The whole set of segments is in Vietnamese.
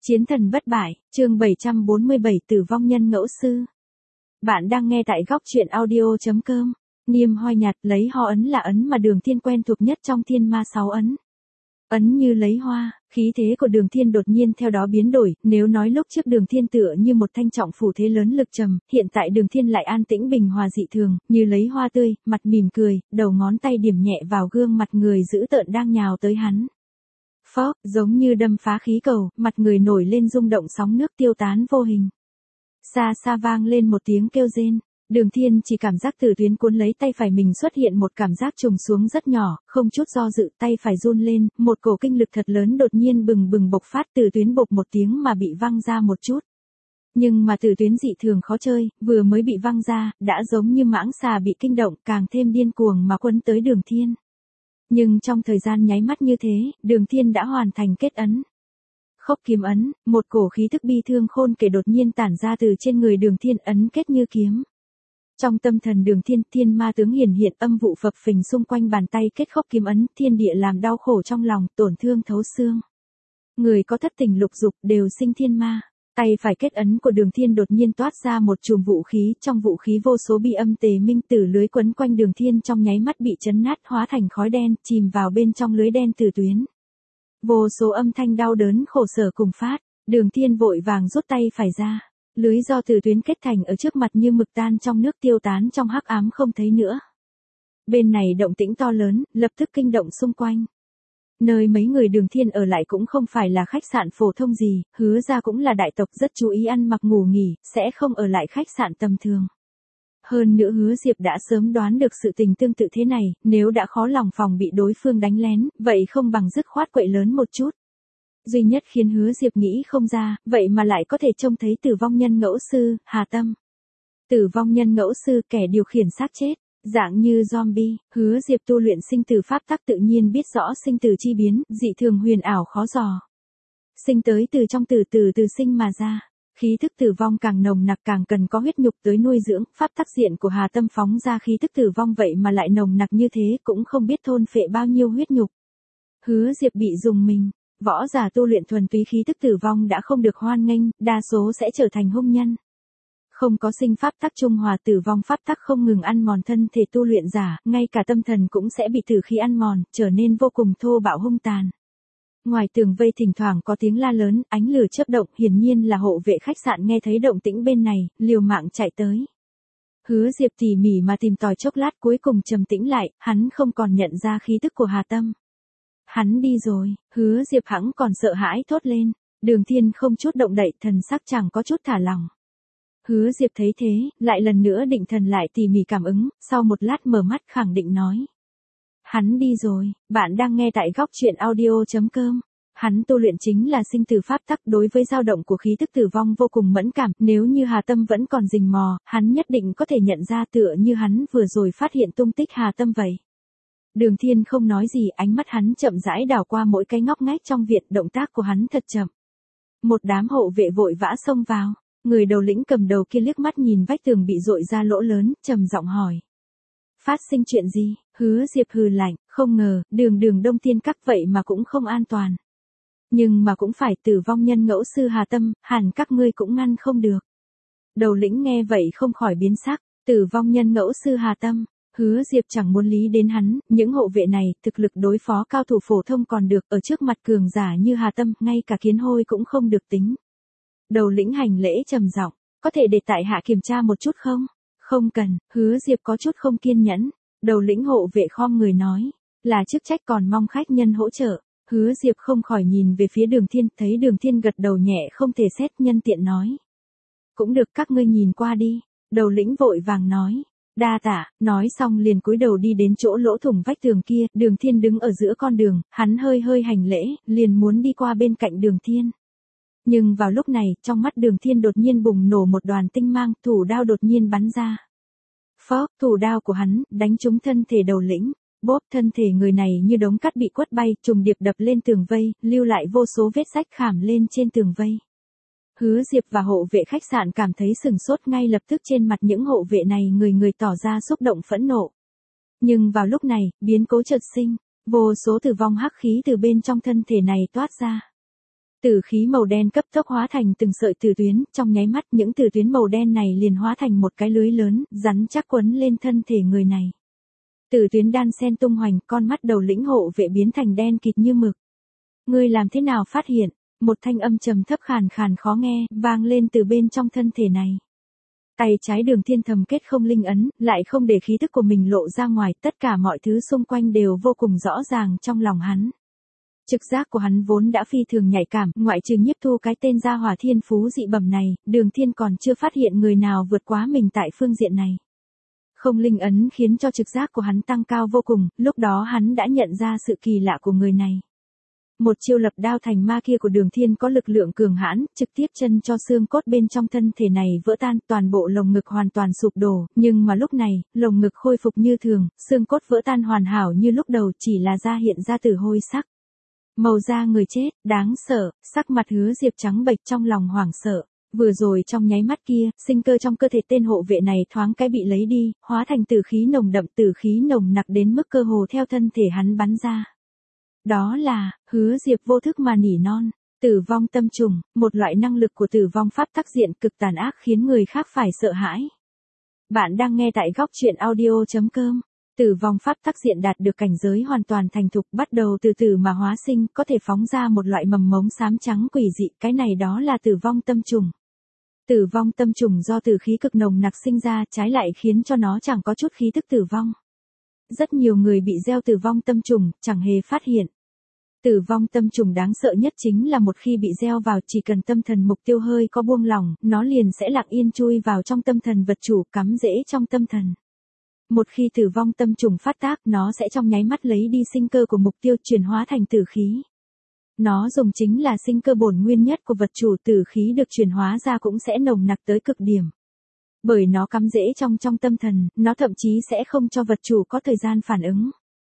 Chiến thần bất bại, chương 747 Tử vong nhân ngẫu sư. Bạn đang nghe tại góc truyện audio.com. Niêm hoi nhạt lấy ho ấn là ấn mà Đường Thiên quen thuộc nhất trong thiên ma 6 ấn. Ấn như lấy hoa, khí thế của Đường Thiên đột nhiên theo đó biến đổi, nếu nói lúc trước Đường Thiên tựa như một thanh trọng phủ thế lớn lực trầm, hiện tại Đường Thiên lại an tĩnh bình hòa dị thường, như lấy hoa tươi, mặt mỉm cười, đầu ngón tay điểm nhẹ vào gương mặt người dữ tợn đang nhào tới hắn. Phốc, giống như đâm phá khí cầu, mặt người nổi lên rung động sóng nước tiêu tán vô hình. Xa xa vang lên một tiếng kêu rên. Đường Thiên chỉ cảm giác Tử Tuyến cuốn lấy tay phải mình xuất hiện một cảm giác trùng xuống rất nhỏ, không chút do dự tay phải run lên, một cổ kinh lực thật lớn đột nhiên bừng bừng bộc phát. Tử Tuyến bộc một tiếng mà bị văng ra một chút. Nhưng mà Tử Tuyến dị thường khó chơi, vừa mới bị văng ra, đã giống như mãng xà bị kinh động, càng thêm điên cuồng mà quấn tới Đường Thiên. Nhưng trong thời gian nháy mắt như thế, Đường Thiên đã hoàn thành kết ấn. Khốc kiếm ấn, một cổ khí thức bi thương khôn kể đột nhiên tản ra từ trên người Đường Thiên, ấn kết như kiếm. Trong tâm thần Đường Thiên, thiên ma tướng hiển hiện, âm vụ phập phình xung quanh bàn tay kết khốc kiếm ấn, thiên địa làm đau khổ trong lòng, tổn thương thấu xương. Người có thất tình lục dục đều sinh thiên ma. Tay phải kết ấn của Đường Thiên đột nhiên toát ra một chùm vũ khí, trong vũ khí vô số bi âm tề minh tử lưới quấn quanh Đường Thiên trong nháy mắt bị chấn nát hóa thành khói đen, chìm vào bên trong lưới đen Tử Tuyến. Vô số âm thanh đau đớn khổ sở cùng phát, Đường Thiên vội vàng rút tay phải ra. Lưới do Tử Tuyến kết thành ở trước mặt như mực tan trong nước tiêu tán trong hắc ám không thấy nữa. Bên này động tĩnh to lớn, lập tức kinh động xung quanh. Nơi mấy người Đường Thiên ở lại cũng không phải là khách sạn phổ thông gì, Hứa gia cũng là đại tộc rất chú ý ăn mặc ngủ nghỉ, sẽ không ở lại khách sạn tầm thường. Hơn nữa Hứa Diệp đã sớm đoán được sự tình tương tự thế này, nếu đã khó lòng phòng bị đối phương đánh lén, vậy không bằng dứt khoát quậy lớn một chút. Duy nhất khiến Hứa Diệp nghĩ không ra, vậy mà lại có thể trông thấy tử vong nhân ngẫu sư, Hà Tâm. Tử vong nhân ngẫu sư, kẻ điều khiển xác chết. Dạng như zombie, Hứa Diệp tu luyện sinh tử pháp tắc tự nhiên biết rõ sinh tử chi biến, dị thường huyền ảo khó dò. Sinh tới từ trong từ sinh mà ra, khí thức tử vong càng nồng nặc càng cần có huyết nhục tới nuôi dưỡng, pháp tắc diện của Hà Tâm phóng ra khí thức tử vong vậy mà lại nồng nặc như thế, cũng không biết thôn phệ bao nhiêu huyết nhục. Hứa Diệp bị dùng mình, võ giả tu luyện thuần túy khí thức tử vong đã không được hoan nghênh, đa số sẽ trở thành hung nhân. Không có sinh pháp tắc trung hòa tử vong pháp tắc không ngừng ăn mòn thân thể tu luyện giả, ngay cả tâm thần cũng sẽ bị tử khí ăn mòn, trở nên vô cùng thô bạo hung tàn. Ngoài tường vây thỉnh thoảng có tiếng la lớn, ánh lửa chớp động, hiển nhiên là hộ vệ khách sạn nghe thấy động tĩnh bên này, liều mạng chạy tới. Hứa Diệp tỉ mỉ mà tìm tòi chốc lát cuối cùng trầm tĩnh lại, hắn không còn nhận ra khí tức của Hà Tâm. Hắn đi rồi, Hứa Diệp hẵng còn sợ hãi thốt lên, Đường Thiên không chút động đậy, thần sắc chẳng có chút thả lỏng. Hứa Diệp thấy thế, lại lần nữa định thần lại tỉ mỉ cảm ứng, sau một lát mở mắt khẳng định nói. Hắn đi rồi, bạn đang nghe tại góc truyện audio.com. Hắn tu luyện chính là sinh tử pháp tắc, đối với dao động của khí tức tử vong vô cùng mẫn cảm, nếu như Hà Tâm vẫn còn rình mò, hắn nhất định có thể nhận ra tựa như hắn vừa rồi phát hiện tung tích Hà Tâm vậy. Đường Thiên không nói gì, ánh mắt hắn chậm rãi đảo qua mỗi cái ngóc ngách trong viện, động tác của hắn thật chậm. Một đám hộ vệ vội vã xông vào. Người đầu lĩnh cầm đầu kia liếc mắt nhìn vách tường bị dội ra lỗ lớn, trầm giọng hỏi. Phát sinh chuyện gì? Hứa Diệp hừ lạnh, không ngờ, đường Đông Tiên Các vậy mà cũng không an toàn. Nhưng mà cũng phải tử vong nhân ngẫu sư Hà Tâm, hẳn các ngươi cũng ngăn không được. Đầu lĩnh nghe vậy không khỏi biến sắc, tử vong nhân ngẫu sư Hà Tâm. Hứa Diệp chẳng muốn lý đến hắn, những hộ vệ này, thực lực đối phó cao thủ phổ thông còn được, ở trước mặt cường giả như Hà Tâm, ngay cả kiến hôi cũng không được tính. Đầu lĩnh hành lễ trầm giọng, có thể để tại hạ kiểm tra một chút không? Không cần, Hứa Diệp có chút không kiên nhẫn. Đầu lĩnh hộ vệ khom người nói, là chức trách còn mong khách nhân hỗ trợ. Hứa Diệp không khỏi nhìn về phía Đường Thiên, thấy Đường Thiên gật đầu nhẹ không thể xét, nhân tiện nói. Cũng được, các ngươi nhìn qua đi. Đầu lĩnh vội vàng nói, đa tạ, nói xong liền cúi đầu đi đến chỗ lỗ thủng vách tường kia, Đường Thiên đứng ở giữa con đường, hắn hơi hành lễ, liền muốn đi qua bên cạnh Đường Thiên. Nhưng vào lúc này, trong mắt Đường Thiên đột nhiên bùng nổ một đoàn tinh mang, thủ đao đột nhiên bắn ra. Phốc, thủ đao của hắn, đánh trúng thân thể đầu lĩnh, bóp thân thể người này như đống cát bị quất bay, trùng điệp đập lên tường vây, lưu lại vô số vết rách khảm lên trên tường vây. Hứa Diệp và hộ vệ khách sạn cảm thấy sừng sốt, ngay lập tức trên mặt những hộ vệ này người tỏ ra xúc động phẫn nộ. Nhưng vào lúc này, biến cố chợt sinh, vô số tử vong hắc khí từ bên trong thân thể này toát ra. Tử khí màu đen cấp tốc hóa thành từng sợi tử tuyến, trong nháy mắt những tử tuyến màu đen này liền hóa thành một cái lưới lớn, rắn chắc quấn lên thân thể người này. Tử tuyến đan sen tung hoành, con mắt đầu lĩnh hộ vệ biến thành đen kịt như mực. Ngươi làm thế nào phát hiện? Một thanh âm trầm thấp khàn khàn khó nghe, vang lên từ bên trong thân thể này. Tay trái Đường Thiên thầm kết không linh ấn, lại không để khí tức của mình lộ ra ngoài, tất cả mọi thứ xung quanh đều vô cùng rõ ràng trong lòng hắn. Trực giác của hắn vốn đã phi thường nhạy cảm, ngoại trừ Nhiếp Thu cái tên gia hỏa thiên phú dị bẩm này, Đường Thiên còn chưa phát hiện người nào vượt quá mình tại phương diện này. Không linh ấn khiến cho trực giác của hắn tăng cao vô cùng, lúc đó hắn đã nhận ra sự kỳ lạ của người này. Một chiêu lập đao thành ma kia của Đường Thiên có lực lượng cường hãn, trực tiếp chân cho xương cốt bên trong thân thể này vỡ tan, toàn bộ lồng ngực hoàn toàn sụp đổ, nhưng mà lúc này, lồng ngực khôi phục như thường, xương cốt vỡ tan hoàn hảo như lúc đầu, chỉ là da hiện ra từ hôi sắc. Màu da người chết, đáng sợ, sắc mặt Hứa Diệp trắng bệch trong lòng hoảng sợ. Vừa rồi trong nháy mắt kia, sinh cơ trong cơ thể tên hộ vệ này thoáng cái bị lấy đi, hóa thành tử khí nồng đậm, tử khí nồng nặc đến mức cơ hồ theo thân thể hắn bắn ra. Đó là, Hứa Diệp vô thức mà nỉ non, tử vong tâm trùng, một loại năng lực của tử vong pháp tắc diện cực tàn ác khiến người khác phải sợ hãi. Bạn đang nghe tại góc truyện audio.com. Tử vong pháp tắc diện đạt được cảnh giới hoàn toàn thành thục, bắt đầu từ từ mà hóa sinh, có thể phóng ra một loại mầm mống xám trắng quỷ dị, cái này đó là tử vong tâm trùng. Tử vong tâm trùng do tử khí cực nồng nặc sinh ra, trái lại khiến cho nó chẳng có chút khí tức tử vong. Rất nhiều người bị gieo tử vong tâm trùng, chẳng hề phát hiện. Tử vong tâm trùng đáng sợ nhất chính là một khi bị gieo vào, chỉ cần tâm thần mục tiêu hơi có buông lỏng, nó liền sẽ lặng yên chui vào trong tâm thần vật chủ, cắm rễ trong tâm thần. Một khi tử vong tâm trùng phát tác, nó sẽ trong nháy mắt lấy đi sinh cơ của mục tiêu, chuyển hóa thành tử khí. Nó dùng chính là sinh cơ bổn nguyên nhất của vật chủ, tử khí được chuyển hóa ra cũng sẽ nồng nặc tới cực điểm. Bởi nó cắm rễ trong tâm thần, nó thậm chí sẽ không cho vật chủ có thời gian phản ứng.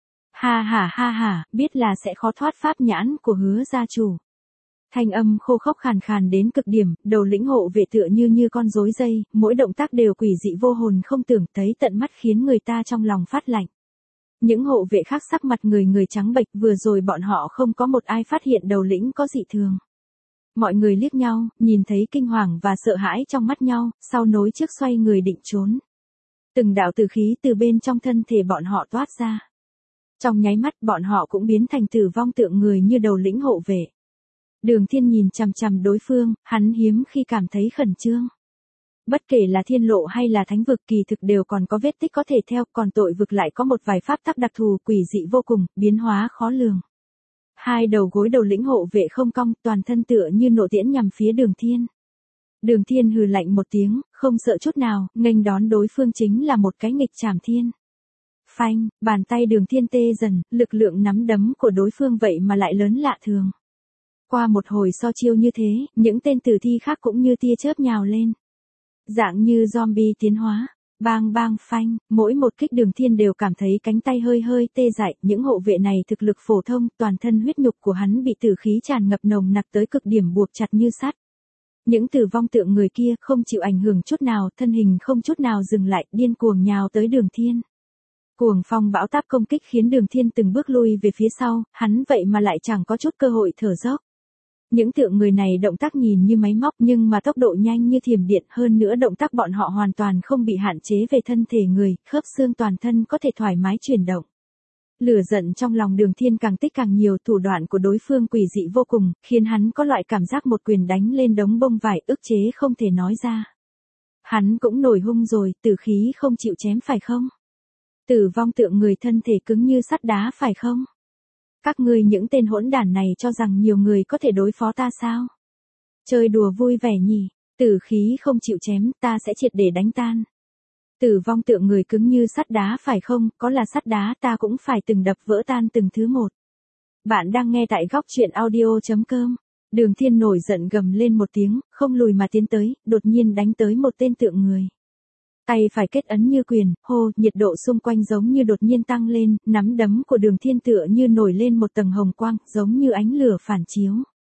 Ha, biết là sẽ khó thoát pháp nhãn của Hứa gia chủ. Thanh âm khô khốc khàn khàn đến cực điểm, đầu lĩnh hộ vệ tựa như con rối dây, mỗi động tác đều quỷ dị vô hồn không tưởng, thấy tận mắt khiến người ta trong lòng phát lạnh. Những hộ vệ khác sắc mặt người trắng bệch, vừa rồi bọn họ không có một ai phát hiện đầu lĩnh có dị thường. Mọi người liếc nhau, nhìn thấy kinh hoàng và sợ hãi trong mắt nhau, sau nối trước xoay người định trốn. Từng đạo tử khí từ bên trong thân thể bọn họ toát ra. Trong nháy mắt bọn họ cũng biến thành tử vong tượng người như đầu lĩnh hộ vệ. Đường Thiên nhìn chằm chằm đối phương, hắn hiếm khi cảm thấy khẩn trương. Bất kể là thiên lộ hay là thánh vực kỳ thực đều còn có vết tích có thể theo, còn tội vực lại có một vài pháp tắc đặc thù quỷ dị vô cùng, biến hóa khó lường. Hai đầu gối đầu lĩnh hộ vệ không cong, toàn thân tựa như nộ tiễn nhằm phía Đường Thiên. Đường Thiên hừ lạnh một tiếng, không sợ chút nào, nghênh đón đối phương chính là một cái nghịch trảm thiên. Phanh, bàn tay Đường Thiên tê dần, lực lượng nắm đấm của đối phương vậy mà lại lớn lạ thường. Qua một hồi so chiêu như thế, những tên tử thi khác cũng như tia chớp nhào lên. Dạng như zombie tiến hóa, bang bang phanh, mỗi một kích Đường Thiên đều cảm thấy cánh tay hơi tê dại, những hộ vệ này thực lực phổ thông, toàn thân huyết nhục của hắn bị tử khí tràn ngập nồng nặc tới cực điểm buộc chặt như sắt. Những tử vong tượng người kia không chịu ảnh hưởng chút nào, thân hình không chút nào dừng lại, điên cuồng nhào tới Đường Thiên. Cuồng phong bão táp công kích khiến Đường Thiên từng bước lui về phía sau, hắn vậy mà lại chẳng có chút cơ hội thở dốc. Những tượng người này động tác nhìn như máy móc nhưng mà tốc độ nhanh như thiểm điện, hơn nữa động tác bọn họ hoàn toàn không bị hạn chế về thân thể người, khớp xương toàn thân có thể thoải mái chuyển động. Lửa giận trong lòng Đường Thiên càng tích càng nhiều, thủ đoạn của đối phương quỷ dị vô cùng, khiến hắn có loại cảm giác một quyền đánh lên đống bông vải, ức chế không thể nói ra. Hắn cũng nổi hung rồi, tử khí không chịu chém phải không? Tử vong tượng người thân thể cứng như sắt đá phải không? Các ngươi những tên hỗn đản này cho rằng nhiều người có thể đối phó ta sao? Chơi đùa vui vẻ nhỉ, tử khí không chịu chém, ta sẽ triệt để đánh tan. Tử vong tượng người cứng như sắt đá phải không, có là sắt đá ta cũng phải từng đập vỡ tan từng thứ một. Bạn đang nghe tại góc truyện audio.com. Đường Thiên nổi giận gầm lên một tiếng, không lùi mà tiến tới, đột nhiên đánh tới một tên tượng người. Tay phải kết ấn như quyền, hô, nhiệt độ xung quanh giống như đột nhiên tăng lên, nắm đấm của Đường Thiên tựa như nổi lên một tầng hồng quang, giống như ánh lửa phản chiếu.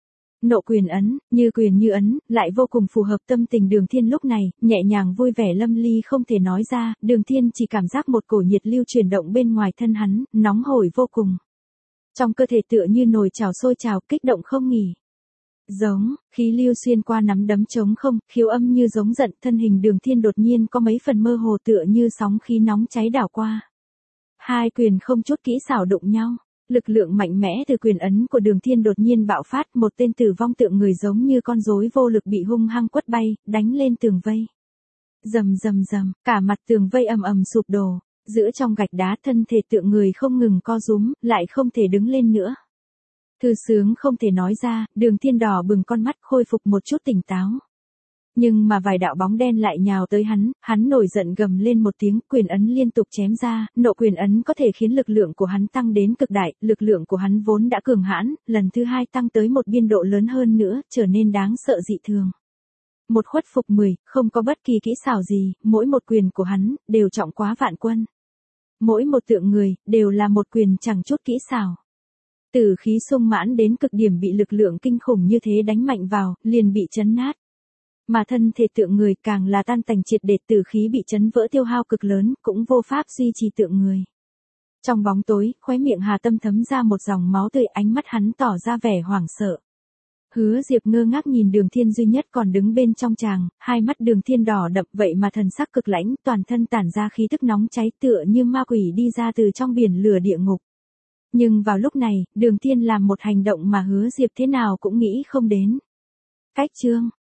Nộ quyền ấn, như quyền như ấn, lại vô cùng phù hợp tâm tình Đường Thiên lúc này, nhẹ nhàng vui vẻ lâm ly không thể nói ra, Đường Thiên chỉ cảm giác một cổ nhiệt lưu chuyển động bên ngoài thân hắn, nóng hổi vô cùng. Trong cơ thể tựa như nồi chảo sôi trào, kích động không nghỉ. Giống, khí lưu xuyên qua nắm đấm trống không, khiếu âm như giống giận, thân hình Đường Thiên đột nhiên có mấy phần mơ hồ tựa như sóng khí nóng cháy đảo qua. Hai quyền không chút kỹ xảo đụng nhau, lực lượng mạnh mẽ từ quyền ấn của Đường Thiên đột nhiên bạo phát, một tên tử vong tượng người giống như con rối vô lực bị hung hăng quất bay, đánh lên tường vây. Rầm rầm rầm, cả mặt tường vây ầm ầm sụp đổ, giữa trong gạch đá thân thể tượng người không ngừng co rúm, lại không thể đứng lên nữa. Thư sướng không thể nói ra, Đường Thiên đỏ bừng con mắt khôi phục một chút tỉnh táo. Nhưng mà vài đạo bóng đen lại nhào tới hắn nổi giận gầm lên một tiếng, quyền ấn liên tục chém ra, nộ quyền ấn có thể khiến lực lượng của hắn tăng đến cực đại, lực lượng của hắn vốn đã cường hãn, lần thứ hai tăng tới một biên độ lớn hơn nữa, trở nên đáng sợ dị thường. Một khuất phục 10, không có bất kỳ kỹ xảo gì, mỗi một quyền của hắn, đều trọng quá vạn quân. Mỗi một tượng người, đều là một quyền chẳng chút kỹ xảo. Tử khí sung mãn đến cực điểm bị lực lượng kinh khủng như thế đánh mạnh vào, liền bị chấn nát. Mà thân thể tượng người càng là tan tành triệt để, tử khí bị chấn vỡ tiêu hao cực lớn, cũng vô pháp duy trì tượng người. Trong bóng tối, khóe miệng Hà Tâm thấm ra một dòng máu tươi, ánh mắt hắn tỏ ra vẻ hoảng sợ. Hứa Diệp ngơ ngác nhìn Đường Thiên duy nhất còn đứng bên trong tràng, hai mắt Đường Thiên đỏ đậm vậy mà thần sắc cực lãnh, toàn thân tản ra khí tức nóng cháy tựa như ma quỷ đi ra từ trong biển lửa địa ngục. Nhưng vào lúc này, Đường Thiên làm một hành động mà Hứa Diệp thế nào cũng nghĩ không đến. Cách chương